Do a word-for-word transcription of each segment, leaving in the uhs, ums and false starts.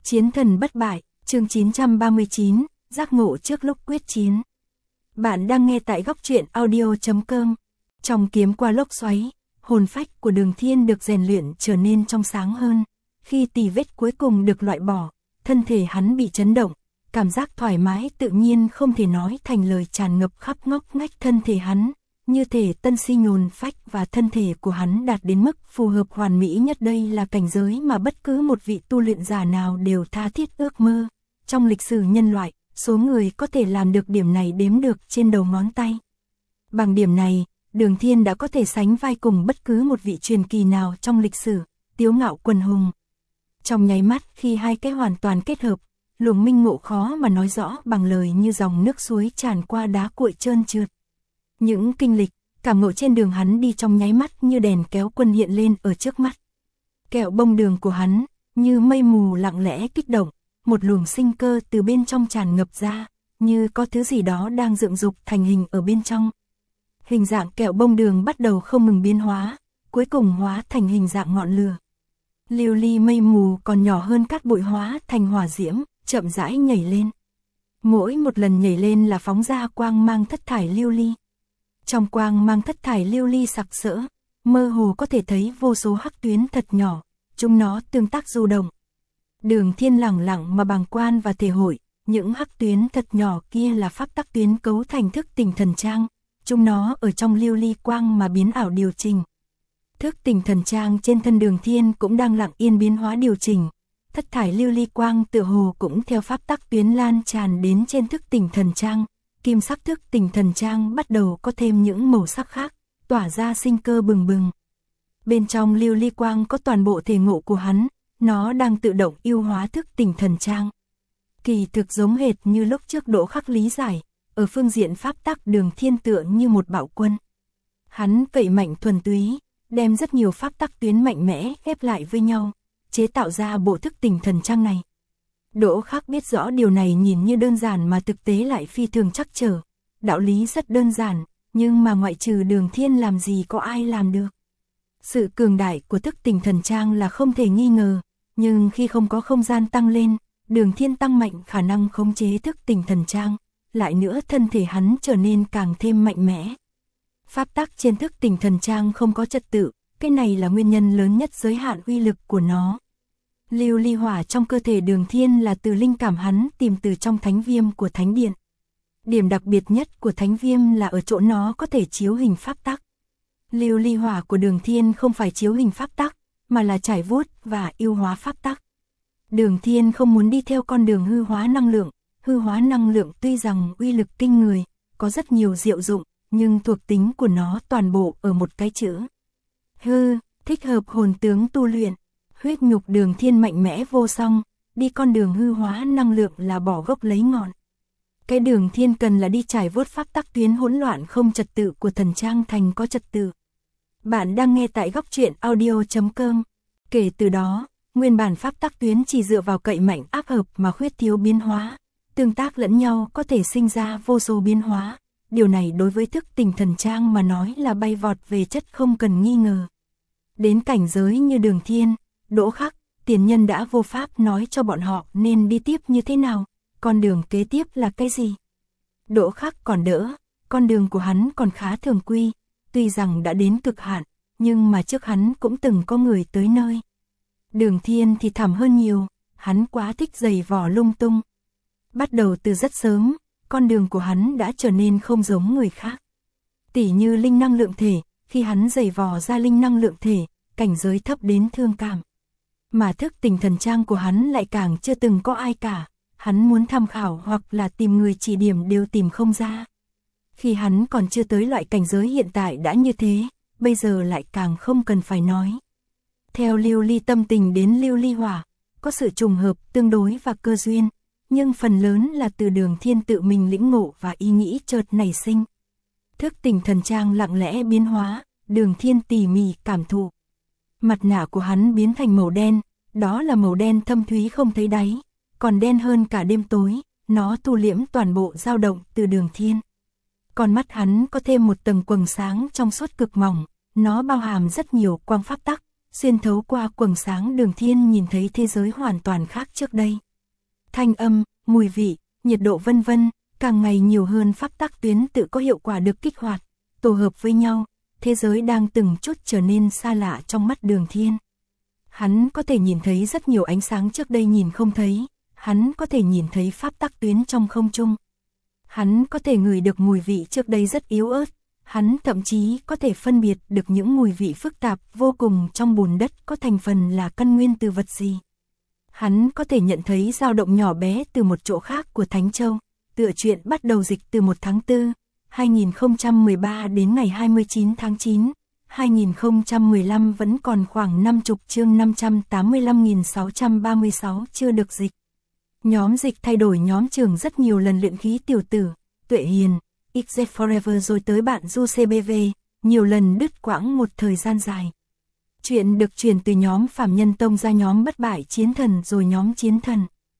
Chiến thần bất bại, chương chín trăm ba mươi chín, giác ngộ trước lúc quyết chiến. Bạn đang nghe tại góc truyện audio chấm com. Trong kiếm qua lốc xoáy, hồn phách của Đường Thiên được rèn luyện trở nên trong sáng hơn. Khi tì vết cuối cùng được loại bỏ, thân thể hắn bị chấn động, cảm giác thoải mái tự nhiên không thể nói thành lời tràn ngập khắp ngóc ngách thân thể hắn. Như thể tân sinh hồn phách và thân thể của hắn đạt đến mức phù hợp hoàn mỹ nhất. Đây là cảnh giới mà bất cứ một vị tu luyện giả nào đều tha thiết ước mơ. Trong lịch sử nhân loại, số người có thể làm được điểm này đếm được trên đầu ngón tay. Bằng điểm này, Đường Thiên đã có thể sánh vai cùng bất cứ một vị truyền kỳ nào trong lịch sử, Tiếu Ngạo Quần Hùng. Trong nháy mắt khi hai cái hoàn toàn kết hợp, luồng minh ngộ khó mà nói rõ bằng lời như dòng nước suối tràn qua đá cuội trơn trượt. Những kinh lịch, cảm ngộ trên đường hắn đi trong nháy mắt như đèn kéo quân hiện lên ở trước mắt. Kẹo bông đường của hắn, như mây mù lặng lẽ kích động, một luồng sinh cơ từ bên trong tràn ngập ra, như có thứ gì đó đang dựng dục thành hình ở bên trong. Hình dạng kẹo bông đường bắt đầu không ngừng biến hóa, cuối cùng hóa thành hình dạng ngọn lửa. Lưu ly mây mù còn nhỏ hơn cát bụi hóa thành hỏa diễm, chậm rãi nhảy lên. Mỗi một lần nhảy lên là phóng ra quang mang thất thải lưu ly. Trong quang mang thất thải lưu ly sặc sỡ, mơ hồ có thể thấy vô số hắc tuyến thật nhỏ, chúng nó tương tác du động. Đường Thiên lặng lặng mà bàng quan và thể hội, những hắc tuyến thật nhỏ kia là pháp tắc tuyến cấu thành thức tỉnh thần trang, chúng nó ở trong lưu ly quang mà biến ảo điều chỉnh. Thức tỉnh thần trang trên thân Đường Thiên cũng đang lặng yên biến hóa điều chỉnh, thất thải lưu ly quang tựa hồ cũng theo pháp tắc tuyến lan tràn đến trên thức tỉnh thần trang. Kim sắc thức tỉnh thần trang bắt đầu có thêm những màu sắc khác, tỏa ra sinh cơ bừng bừng. Bên trong lưu ly quang có toàn bộ thể ngộ của hắn, nó đang tự động yêu hóa thức tỉnh thần trang. Kỳ thực giống hệt như lúc trước Đỗ Khắc lý giải, ở phương diện pháp tắc Đường Thiên tựa như một bạo quân. Hắn vậy mạnh thuần túy, đem rất nhiều pháp tắc tuyến mạnh mẽ ghép lại với nhau, chế tạo ra bộ thức tỉnh thần trang này. Đỗ Khắc biết rõ điều này nhìn như đơn giản mà thực tế lại phi thường trắc trở. Đạo lý rất đơn giản, nhưng mà ngoại trừ Đường Thiên làm gì có ai làm được. Sự cường đại của thức tỉnh thần trang là không thể nghi ngờ, nhưng khi không có không gian tăng lên, Đường Thiên tăng mạnh khả năng khống chế thức tỉnh thần trang, lại nữa thân thể hắn trở nên càng thêm mạnh mẽ. Pháp tắc trên thức tỉnh thần trang không có trật tự, cái này là nguyên nhân lớn nhất giới hạn uy lực của nó. Lưu ly hỏa trong cơ thể Đường Thiên là từ linh cảm hắn tìm từ trong thánh viêm của thánh điện. Điểm đặc biệt nhất của thánh viêm là ở chỗ nó có thể chiếu hình pháp tắc. Lưu ly hỏa của Đường Thiên không phải chiếu hình pháp tắc, mà là trải vuốt và yêu hóa pháp tắc. Đường Thiên không muốn đi theo con đường hư hóa năng lượng. Hư hóa năng lượng tuy rằng uy lực kinh người, có rất nhiều diệu dụng, nhưng thuộc tính của nó toàn bộ ở một cái chữ hư, thích hợp hồn tướng tu luyện. Huyết nhục Đường Thiên mạnh mẽ vô song, đi con đường hư hóa năng lượng là bỏ gốc lấy ngọn. Cái Đường Thiên cần là đi trải vuốt pháp tắc tuyến hỗn loạn không trật tự của thần trang thành có trật tự. Bạn đang nghe tại góc truyện audio chấm com. Kể từ đó, nguyên bản pháp tắc tuyến chỉ dựa vào cậy mạnh áp hợp mà khuyết thiếu biến hóa, tương tác lẫn nhau có thể sinh ra vô số biến hóa. Điều này đối với thức tỉnh thần trang mà nói là bay vọt về chất không cần nghi ngờ. Đến cảnh giới như Đường Thiên, Đỗ Khắc, tiền nhân đã vô pháp nói cho bọn họ nên đi tiếp như thế nào, con đường kế tiếp là cái gì. Đỗ Khắc còn đỡ, con đường của hắn còn khá thường quy, tuy rằng đã đến cực hạn, nhưng mà trước hắn cũng từng có người tới nơi. Đường Thiên thì thảm hơn nhiều, hắn quá thích giày vò lung tung. Bắt đầu từ rất sớm, con đường của hắn đã trở nên không giống người khác. Tỉ như linh năng lượng thể, khi hắn giày vò ra linh năng lượng thể, cảnh giới thấp đến thương cảm. Mà thức tỉnh thần trang của hắn lại càng chưa từng có ai cả, hắn muốn tham khảo hoặc là tìm người chỉ điểm đều tìm không ra. Khi hắn còn chưa tới loại cảnh giới hiện tại đã như thế, bây giờ lại càng không cần phải nói. Theo lưu ly tâm tình đến lưu ly hỏa, có sự trùng hợp tương đối và cơ duyên, nhưng phần lớn là từ Đường Thiên tự mình lĩnh ngộ và ý nghĩ chợt nảy sinh. Thức tỉnh thần trang lặng lẽ biến hóa, Đường Thiên tỉ mỉ cảm thụ. Mặt nạ của hắn biến thành màu đen, đó là màu đen thâm thúy không thấy đáy, còn đen hơn cả đêm tối, nó thu liễm toàn bộ dao động từ Đường Thiên. Con mắt hắn có thêm một tầng quầng sáng trong suốt cực mỏng, nó bao hàm rất nhiều quang pháp tắc, xuyên thấu qua quầng sáng Đường Thiên nhìn thấy thế giới hoàn toàn khác trước đây. Thanh âm, mùi vị, nhiệt độ vân vân, càng ngày nhiều hơn pháp tắc tuyến tự có hiệu quả được kích hoạt, tổ hợp với nhau, thế giới đang từng chút trở nên xa lạ trong mắt Đường Thiên. Hắn có thể nhìn thấy rất nhiều ánh sáng trước đây nhìn không thấy, hắn có thể nhìn thấy pháp tắc tuyến trong không trung. Hắn có thể ngửi được mùi vị trước đây rất yếu ớt, hắn thậm chí có thể phân biệt được những mùi vị phức tạp vô cùng trong bùn đất có thành phần là căn nguyên từ vật gì. Hắn có thể nhận thấy dao động nhỏ bé từ một chỗ khác của Thánh Châu. Tựa truyện bắt đầu dịch từ một tháng tư, hai nghìn không trăm mười ba đến ngày hai mươi chín tháng chín, hai nghìn không trăm mười lăm vẫn còn khoảng năm mươi chương năm trăm tám mươi lăm nghìn sáu trăm ba mươi sáu chưa được dịch. Nhóm dịch thay đổi nhóm trường rất nhiều lần luyện khí tiểu tử, Tuệ Hiền, ích dét Forever rồi tới bạn Du xê bê vê, nhiều lần đứt quãng một thời gian dài. Chuyện được truyền từ nhóm Phạm Nhân Tông ra nhóm Bất Bại Chiến Thần rồi nhóm Chiến Thần.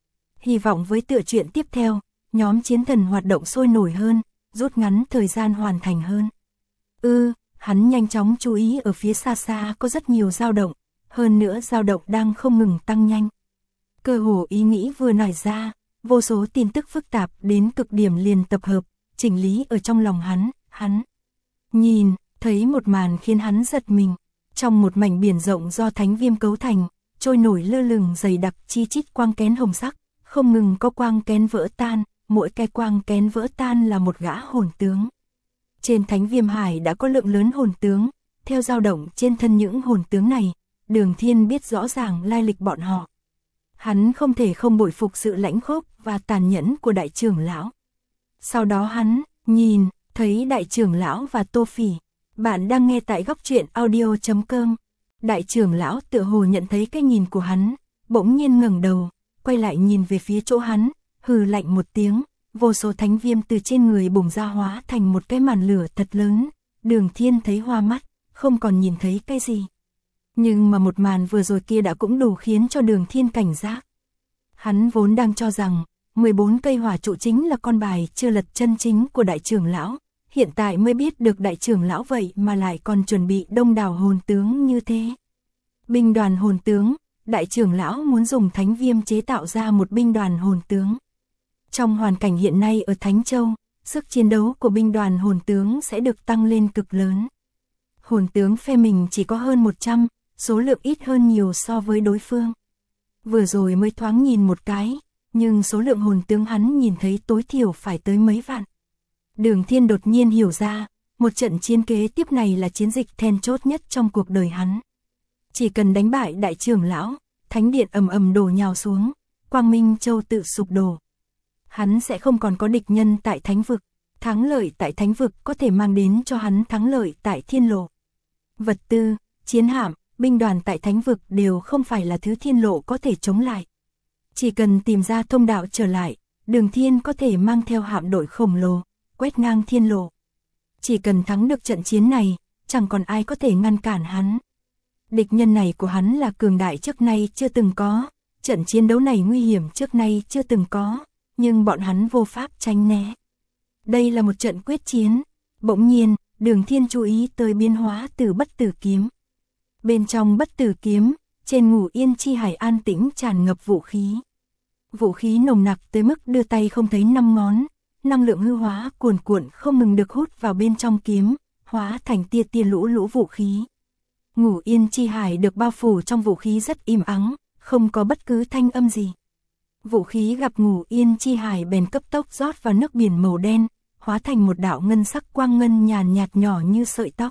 Hy vọng với tựa truyện tiếp theo, nhóm Chiến Thần hoạt động sôi nổi hơn, rút ngắn thời gian hoàn thành hơn. Ư, ừ, hắn nhanh chóng chú ý ở phía xa xa có rất nhiều dao động, hơn nữa dao động đang không ngừng tăng nhanh. Cơ hồ ý nghĩ vừa nảy ra, vô số tin tức phức tạp đến cực điểm liền tập hợp, chỉnh lý ở trong lòng hắn, hắn nhìn, thấy một màn khiến hắn giật mình. Trong một mảnh biển rộng do thánh viêm cấu thành, trôi nổi lơ lửng dày đặc chi chít quang kén hồng sắc, không ngừng có quang kén vỡ tan, mỗi cái quang kén vỡ tan là một gã hồn tướng. Trên thánh viêm hải đã có lượng lớn hồn tướng, theo dao động trên thân những hồn tướng này, Đường Thiên biết rõ ràng lai lịch bọn họ. Hắn không thể không bội phục sự lãnh khốc và tàn nhẫn của đại trưởng lão. Sau đó hắn, nhìn, thấy đại trưởng lão và Tô Phỉ. Bạn đang nghe tại góc truyện audio chấm com. Đại trưởng lão tựa hồ nhận thấy cái nhìn của hắn, bỗng nhiên ngẩng đầu, quay lại nhìn về phía chỗ hắn, hừ lạnh một tiếng, vô số thánh viêm từ trên người bùng ra hóa thành một cái màn lửa thật lớn. Đường Thiên thấy hoa mắt, không còn nhìn thấy cái gì. Nhưng mà một màn vừa rồi kia đã cũng đủ khiến cho Đường Thiên cảnh giác. Hắn vốn đang cho rằng, mười bốn cây hỏa trụ chính là con bài chưa lật chân chính của đại trưởng lão. Hiện tại mới biết được đại trưởng lão vậy mà lại còn chuẩn bị đông đảo hồn tướng như thế. Binh đoàn hồn tướng, đại trưởng lão muốn dùng thánh viêm chế tạo ra một binh đoàn hồn tướng. Trong hoàn cảnh hiện nay ở Thánh Châu, sức chiến đấu của binh đoàn hồn tướng sẽ được tăng lên cực lớn. Hồn tướng phe mình chỉ có hơn một trăm, số lượng ít hơn nhiều so với đối phương. Vừa rồi mới thoáng nhìn một cái, nhưng số lượng hồn tướng hắn nhìn thấy tối thiểu phải tới mấy vạn. Đường Thiên đột nhiên hiểu ra, một trận chiến kế tiếp này là chiến dịch then chốt nhất trong cuộc đời hắn. Chỉ cần đánh bại đại trưởng lão, thánh điện ầm ầm đổ nhào xuống, Quang Minh Châu tự sụp đổ. Hắn sẽ không còn có địch nhân tại thánh vực, thắng lợi tại thánh vực có thể mang đến cho hắn thắng lợi tại thiên lộ. Vật tư, chiến hạm, binh đoàn tại thánh vực đều không phải là thứ thiên lộ có thể chống lại. Chỉ cần tìm ra thông đạo trở lại, Đường Thiên có thể mang theo hạm đội khổng lồ, quét ngang thiên lộ. Chỉ cần thắng được trận chiến này, chẳng còn ai có thể ngăn cản hắn. Địch nhân này của hắn là cường đại trước nay chưa từng có, trận chiến đấu này nguy hiểm trước nay chưa từng có, nhưng bọn hắn vô pháp tránh né. Đây là một trận quyết chiến. Bỗng nhiên, Đường Thiên chú ý tới biến hóa từ bất tử kiếm. Bên trong bất tử kiếm, trên Ngủ Yên Chi Hải an tĩnh tràn ngập vũ khí. Vũ khí nồng nặc tới mức đưa tay không thấy năm ngón. Năng lượng hư hóa cuồn cuộn không ngừng được hút vào bên trong kiếm, hóa thành tia tia lũ lũ vũ khí. Ngủ Yên Chi Hải được bao phủ trong vũ khí rất im ắng, không có bất cứ thanh âm gì. Vũ khí gặp Ngủ Yên Chi Hải bèn cấp tốc rót vào nước biển màu đen, hóa thành một đạo ngân sắc quang ngân nhàn nhạt nhỏ như sợi tóc.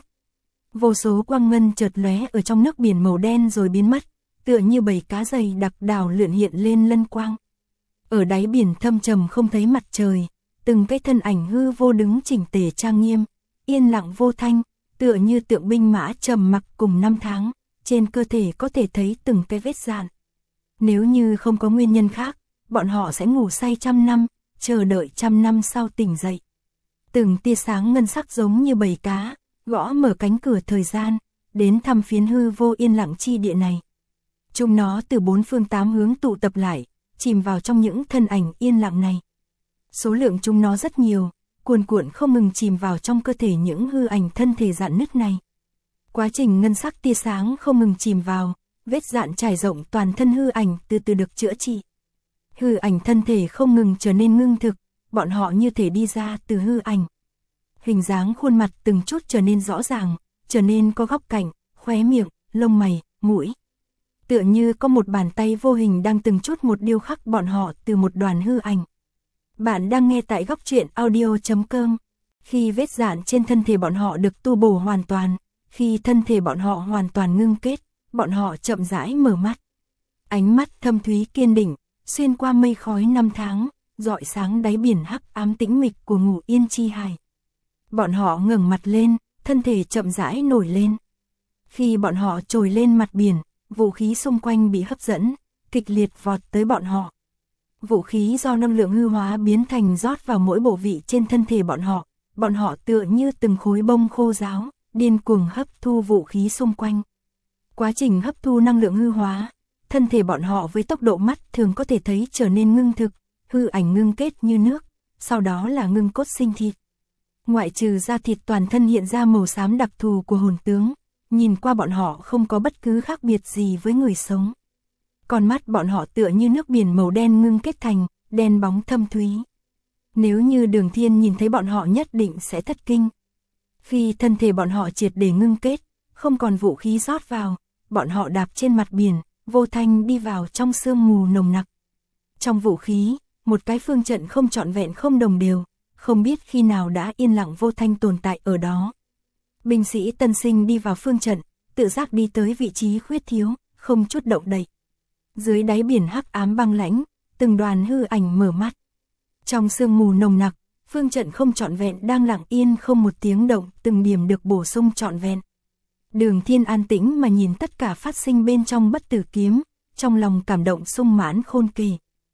Vô số quang ngân chợt lóe ở trong nước biển màu đen rồi biến mất, tựa như bầy cá dày đặc đảo lượn hiện lên lân quang. Ở đáy biển thâm trầm không thấy mặt trời, từng cái thân ảnh hư vô đứng chỉnh tề trang nghiêm, yên lặng vô thanh, tựa như tượng binh mã trầm mặc cùng năm tháng, trên cơ thể có thể thấy từng cái vết dạn. Nếu như không có nguyên nhân khác, bọn họ sẽ ngủ say trăm năm, chờ đợi trăm năm sau tỉnh dậy. Từng tia sáng ngân sắc giống như bầy cá, gõ mở cánh cửa thời gian, đến thăm phiến hư vô yên lặng chi địa này. Chúng nó từ bốn phương tám hướng tụ tập lại, chìm vào trong những thân ảnh yên lặng này. Số lượng chúng nó rất nhiều, cuồn cuộn không ngừng chìm vào trong cơ thể những hư ảnh thân thể rạn nứt này. Quá trình ngân sắc tia sáng không ngừng chìm vào, vết dạn trải rộng toàn thân hư ảnh từ từ được chữa trị. Hư ảnh thân thể không ngừng trở nên ngưng thực, bọn họ như thể đi ra từ hư ảnh. Hình dáng khuôn mặt từng chút trở nên rõ ràng, trở nên có góc cạnh, khóe miệng, lông mày, mũi. Tựa như có một bàn tay vô hình đang từng chút một điêu khắc bọn họ từ một đoàn hư ảnh. Bạn đang nghe tại góc truyện audio chấm com. Khi vết dạn trên thân thể bọn họ được tu bổ hoàn toàn, khi thân thể bọn họ hoàn toàn ngưng kết, bọn họ chậm rãi mở mắt. Ánh mắt thâm thúy kiên định, xuyên qua mây khói năm tháng, rọi sáng đáy biển hắc ám tĩnh mịch của Ngũ Yên Chi Hải. Bọn họ ngẩng mặt lên, thân thể chậm rãi nổi lên. Khi bọn họ trồi lên mặt biển, vũ khí xung quanh bị hấp dẫn, kịch liệt vọt tới bọn họ. Vũ khí do năng lượng hư hóa biến thành rót vào mỗi bộ vị trên thân thể bọn họ, bọn họ tựa như từng khối bông khô ráo, điên cuồng hấp thu vũ khí xung quanh. Quá trình hấp thu năng lượng hư hóa, thân thể bọn họ với tốc độ mắt thường có thể thấy trở nên ngưng thực, hư ảnh ngưng kết như nước, sau đó là ngưng cốt sinh thịt. Ngoại trừ da thịt toàn thân hiện ra màu xám đặc thù của hồn tướng, nhìn qua bọn họ không có bất cứ khác biệt gì với người sống. Con mắt bọn họ tựa như nước biển màu đen ngưng kết thành, đen bóng thâm thúy. Nếu như Đường Thiên nhìn thấy bọn họ nhất định sẽ thất kinh. Khi thân thể bọn họ triệt để ngưng kết, không còn vũ khí rót vào, bọn họ đạp trên mặt biển, vô thanh đi vào trong sương mù nồng nặc. Trong vũ khí, một cái phương trận không trọn vẹn không đồng đều, không biết khi nào đã yên lặng vô thanh tồn tại ở đó. Binh sĩ tân sinh đi vào phương trận, tự giác đi tới vị trí khuyết thiếu, không chút động đậy. Dưới đáy biển hắc ám băng lãnh, từng đoàn hư ảnh mở mắt. Trong sương mù nồng nặc, phương trận không trọn vẹn đang lặng yên không một tiếng động, từng điểm được bổ sung trọn vẹn. Đường Thiên an tĩnh mà nhìn tất cả phát sinh bên trong bất tử kiếm, trong lòng cảm động sung mãn khôn kể.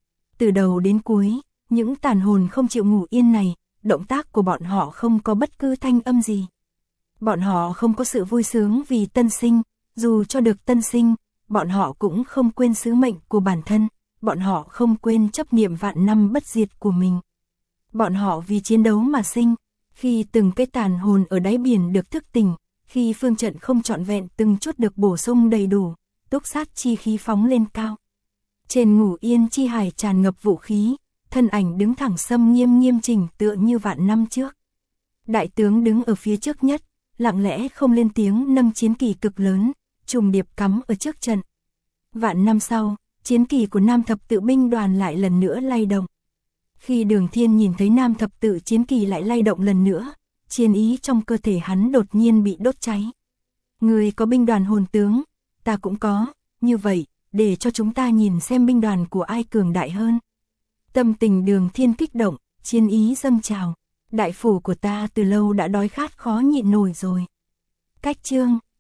Từ đầu đến cuối, những tàn hồn không chịu ngủ yên này, động tác của bọn họ không có bất cứ thanh âm gì. Bọn họ không có sự vui sướng vì tân sinh, dù cho được tân sinh, bọn họ cũng không quên sứ mệnh của bản thân, bọn họ không quên chấp niệm vạn năm bất diệt của mình. Bọn họ vì chiến đấu mà sinh, khi từng cái tàn hồn ở đáy biển được thức tỉnh, khi phương trận không trọn vẹn từng chút được bổ sung đầy đủ, túc sát chi khí phóng lên cao. Trên Ngũ Yên Chi Hải tràn ngập vũ khí, thân ảnh đứng thẳng xâm nghiêm nghiêm chỉnh tựa như vạn năm trước. Đại tướng đứng ở phía trước nhất, lặng lẽ không lên tiếng nâng chiến kỳ cực lớn, trùng điệp cắm ở trước trận. Vạn năm sau, chiến kỳ của Nam Thập Tự binh đoàn lại lần nữa lay động. Khi Đường Thiên nhìn thấy Nam Thập Tự chiến kỳ lại lay động lần nữa, chiến ý trong cơ thể hắn đột nhiên bị đốt cháy. Người có binh đoàn hồn tướng, ta cũng có, như vậy, để cho chúng ta nhìn xem binh đoàn của ai cường đại hơn. Tâm tình Đường Thiên kích động, chiến ý dâng trào. Đại phủ của ta từ lâu đã đói khát khó nhịn nổi rồi. Cách chương